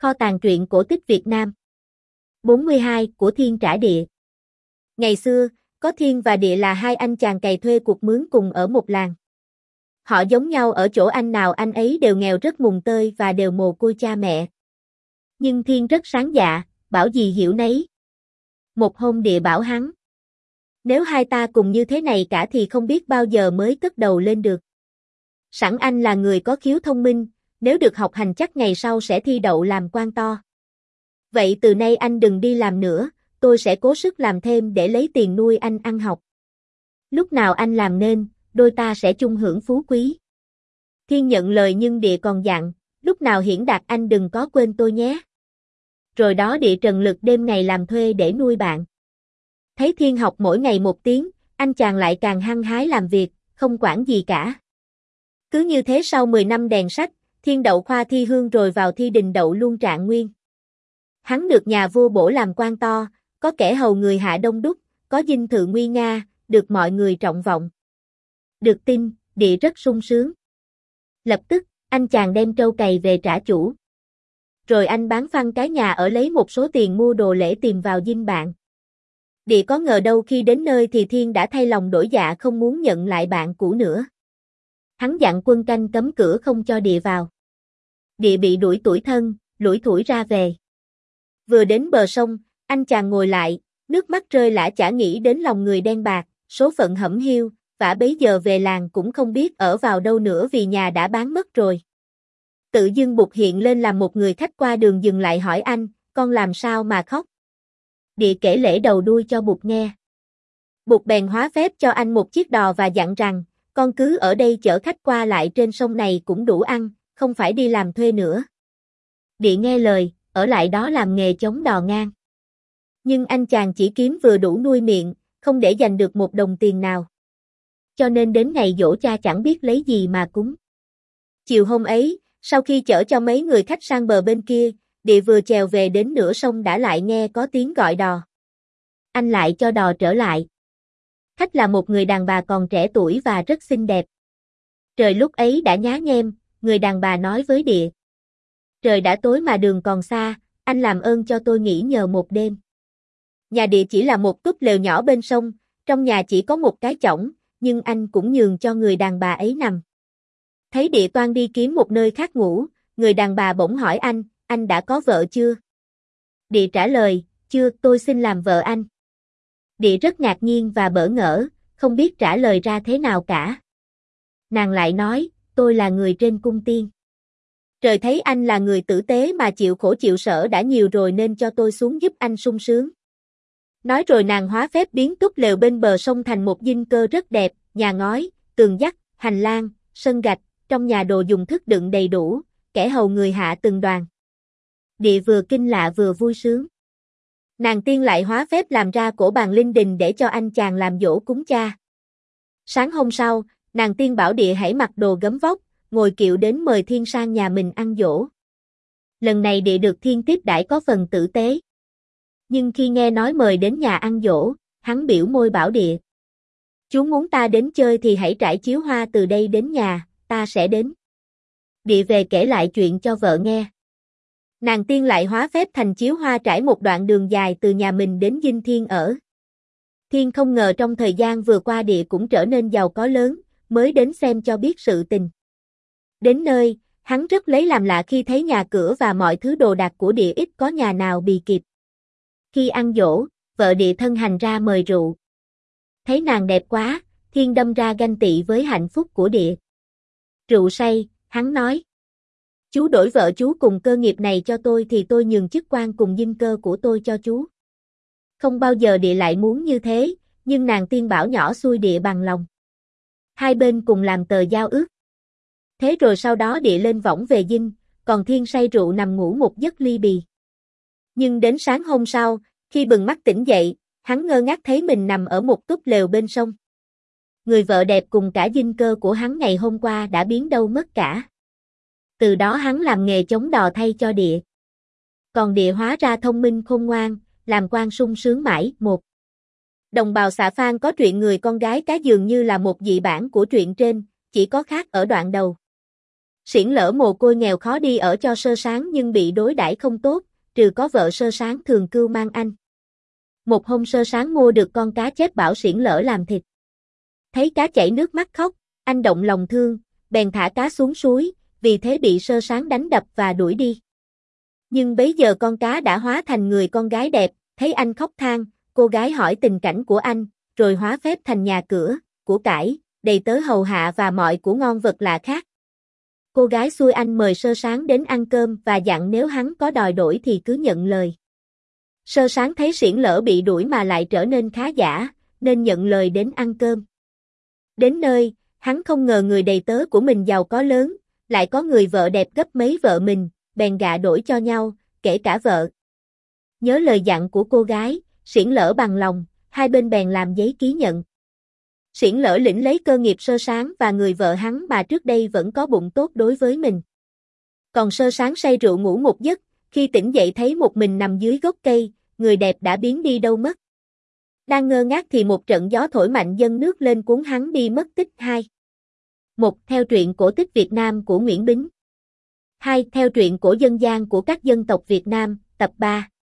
Kho tàng truyện cổ tích Việt Nam. 42 của Thiên trả địa. Ngày xưa, có Thiên và Địa là hai anh chàng cày thuê cuộc mướn cùng ở một làng. Họ giống nhau ở chỗ anh nào anh ấy đều nghèo rất mùng tơi và đều mồ côi cha mẹ. Nhưng Thiên rất sáng dạ, bảo gì hiểu nấy. Một hôm Địa bảo hắn: nếu hai ta cùng như thế này cả thì không biết bao giờ mới cất đầu lên được. Sẵn anh là người có khiếu thông minh, nếu được học hành chắc ngày sau sẽ thi đậu làm quan to. Vậy từ nay anh đừng đi làm nữa, tôi sẽ cố sức làm thêm để lấy tiền nuôi anh ăn học. Lúc nào anh làm nên, đôi ta sẽ chung hưởng phú quý. Thiên nhận lời nhưng Địa còn dặn, lúc nào hiển đạt anh đừng có quên tôi nhé. Rồi đó Địa trần lực đêm ngày làm thuê để nuôi bạn. Thấy Thiên học mỗi ngày một tiếng, anh chàng lại càng hăng hái làm việc, không quản gì cả. Cứ như thế sau 10 năm đèn sách, Thiên đậu khoa thi hương rồi vào thi đình đậu luôn trạng nguyên. Hắn được nhà vua bổ làm quan to, có kẻ hầu người hạ đông đúc, có dinh thự nguy nga, được mọi người trọng vọng. Được tin, Địa rất sung sướng. Lập tức, anh chàng đem trâu cày về trả chủ. Rồi anh bán phăng cái nhà ở lấy một số tiền mua đồ lễ tìm vào dinh bạn. Địa có ngờ đâu khi đến nơi thì Thiên đã thay lòng đổi dạ không muốn nhận lại bạn cũ nữa. Hắn dặn quân canh cấm cửa không cho Địa vào. Địa bị đuổi tủi thân, lủi thủi ra về. Vừa đến bờ sông, anh chàng ngồi lại, nước mắt rơi lã chả nghĩ đến lòng người đen bạc, số phận hẩm hiu, vả bấy giờ về làng cũng không biết ở vào đâu nữa vì nhà đã bán mất rồi. Tự dưng Bụt hiện lên làm một người khách qua đường dừng lại hỏi anh, con làm sao mà khóc? Địa kể lễ đầu đuôi cho Bụt nghe. Bụt bèn hóa phép cho anh một chiếc đò và dặn rằng, con cứ ở đây chở khách qua lại trên sông này cũng đủ ăn, không phải đi làm thuê nữa. Địa nghe lời, ở lại đó làm nghề chống đò ngang. Nhưng anh chàng chỉ kiếm vừa đủ nuôi miệng, không để dành được một đồng tiền nào. Cho nên đến ngày giỗ cha chẳng biết lấy gì mà cúng. Chiều hôm ấy, sau khi chở cho mấy người khách sang bờ bên kia, Địa vừa chèo về đến nửa sông đã lại nghe có tiếng gọi đò. Anh lại cho đò trở lại. Khách là một người đàn bà còn trẻ tuổi và rất xinh đẹp. Trời lúc ấy đã nhá nhem, người đàn bà nói với Địa: trời đã tối mà đường còn xa, anh làm ơn cho tôi nghỉ nhờ một đêm. Nhà Địa chỉ là một túp lều nhỏ bên sông, trong nhà chỉ có một cái chõng, nhưng anh cũng nhường cho người đàn bà ấy nằm. Thấy Địa toan đi kiếm một nơi khác ngủ, người đàn bà bỗng hỏi anh đã có vợ chưa? Địa trả lời, chưa, tôi xin làm vợ anh. Địa rất ngạc nhiên và bỡ ngỡ, không biết trả lời ra thế nào cả. Nàng lại nói, tôi là người trên cung tiên. Trời thấy anh là người tử tế mà chịu khổ chịu sở đã nhiều rồi nên cho tôi xuống giúp anh sung sướng. Nói rồi nàng hóa phép biến túp lều bên bờ sông thành một dinh cơ rất đẹp, nhà ngói, tường dắt, hành lang, sân gạch, trong nhà đồ dùng thức đựng đầy đủ, kẻ hầu người hạ từng đoàn. Địa vừa kinh lạ vừa vui sướng. Nàng tiên lại hóa phép làm ra cổ bàn linh đình để cho anh chàng làm giỗ cúng cha. Sáng hôm sau, nàng tiên bảo Địa hãy mặc đồ gấm vóc, ngồi kiệu đến mời Thiên sang nhà mình ăn giỗ. Lần này Địa được Thiên tiếp đãi có phần tử tế. Nhưng khi nghe nói mời đến nhà ăn giỗ, hắn biểu môi bảo Địa: chú muốn ta đến chơi thì hãy trải chiếu hoa từ đây đến nhà, ta sẽ đến. Địa về kể lại chuyện cho vợ nghe. Nàng tiên lại hóa phép thành chiếu hoa trải một đoạn đường dài từ nhà mình đến dinh Thiên ở. Thiên không ngờ trong thời gian vừa qua Địa cũng trở nên giàu có lớn, mới đến xem cho biết sự tình. Đến nơi, hắn rất lấy làm lạ khi thấy nhà cửa và mọi thứ đồ đạc của Địa ít có nhà nào bì kịp. Khi ăn giỗ, vợ Địa thân hành ra mời rượu. Thấy nàng đẹp quá, Thiên đâm ra ganh tị với hạnh phúc của Địa. Rượu say, hắn nói: chú đổi vợ chú cùng cơ nghiệp này cho tôi thì tôi nhường chức quan cùng dinh cơ của tôi cho chú. Không bao giờ Địa lại muốn như thế, nhưng nàng tiên bảo nhỏ xuôi Địa bằng lòng. Hai bên cùng làm tờ giao ước. Thế rồi sau đó Địa lên võng về dinh, còn Thiên say rượu nằm ngủ một giấc ly bì. Nhưng đến sáng hôm sau, khi bừng mắt tỉnh dậy, hắn ngơ ngác thấy mình nằm ở một túp lều bên sông. Người vợ đẹp cùng cả dinh cơ của hắn ngày hôm qua đã biến đâu mất cả. Từ đó hắn làm nghề chống đò thay cho Địa. Còn Địa hóa ra thông minh khôn ngoan, làm quan sung sướng mãi. Một đồng bào Xà Phang có truyện người con gái cá dường như là một dị bản của truyện trên, chỉ có khác ở đoạn đầu. Xiển Lỡ mồ côi nghèo khó đi ở cho Sơ Sáng nhưng bị đối đãi không tốt, trừ có vợ Sơ Sáng thường cưu mang anh. Một hôm Sơ Sáng mua được con cá chép bảo Xiển Lỡ làm thịt. Thấy cá chảy nước mắt khóc, anh động lòng thương, bèn thả cá xuống suối, vì thế bị Sơ Sáng đánh đập và đuổi đi. Nhưng bấy giờ con cá đã hóa thành người con gái đẹp, thấy anh khóc than, cô gái hỏi tình cảnh của anh, rồi hóa phép thành nhà cửa, của cải, đầy tớ hầu hạ và mọi của ngon vật lạ khác. Cô gái xui anh mời Sơ Sáng đến ăn cơm và dặn nếu hắn có đòi đổi thì cứ nhận lời. Sơ Sáng thấy Xiển Lỡ bị đuổi mà lại trở nên khá giả, nên nhận lời đến ăn cơm. Đến nơi, hắn không ngờ người đầy tớ của mình giàu có lớn, lại có người vợ đẹp gấp mấy vợ mình, bèn gạ đổi cho nhau, kể cả vợ. Nhớ lời dặn của cô gái, Xiển Lỡ bằng lòng, hai bên bèn làm giấy ký nhận. Xiển Lỡ lĩnh lấy cơ nghiệp Sơ Sáng và người vợ hắn mà trước đây vẫn có bụng tốt đối với mình. Còn Sơ Sáng say rượu ngủ một giấc, khi tỉnh dậy thấy một mình nằm dưới gốc cây, người đẹp đã biến đi đâu mất. Đang ngơ ngác thì một trận gió thổi mạnh dâng nước lên cuốn hắn đi mất tích. 2. 1. Theo truyện cổ tích Việt Nam của Nguyễn Bính. 2. Theo truyện cổ dân gian của các dân tộc Việt Nam, tập 3.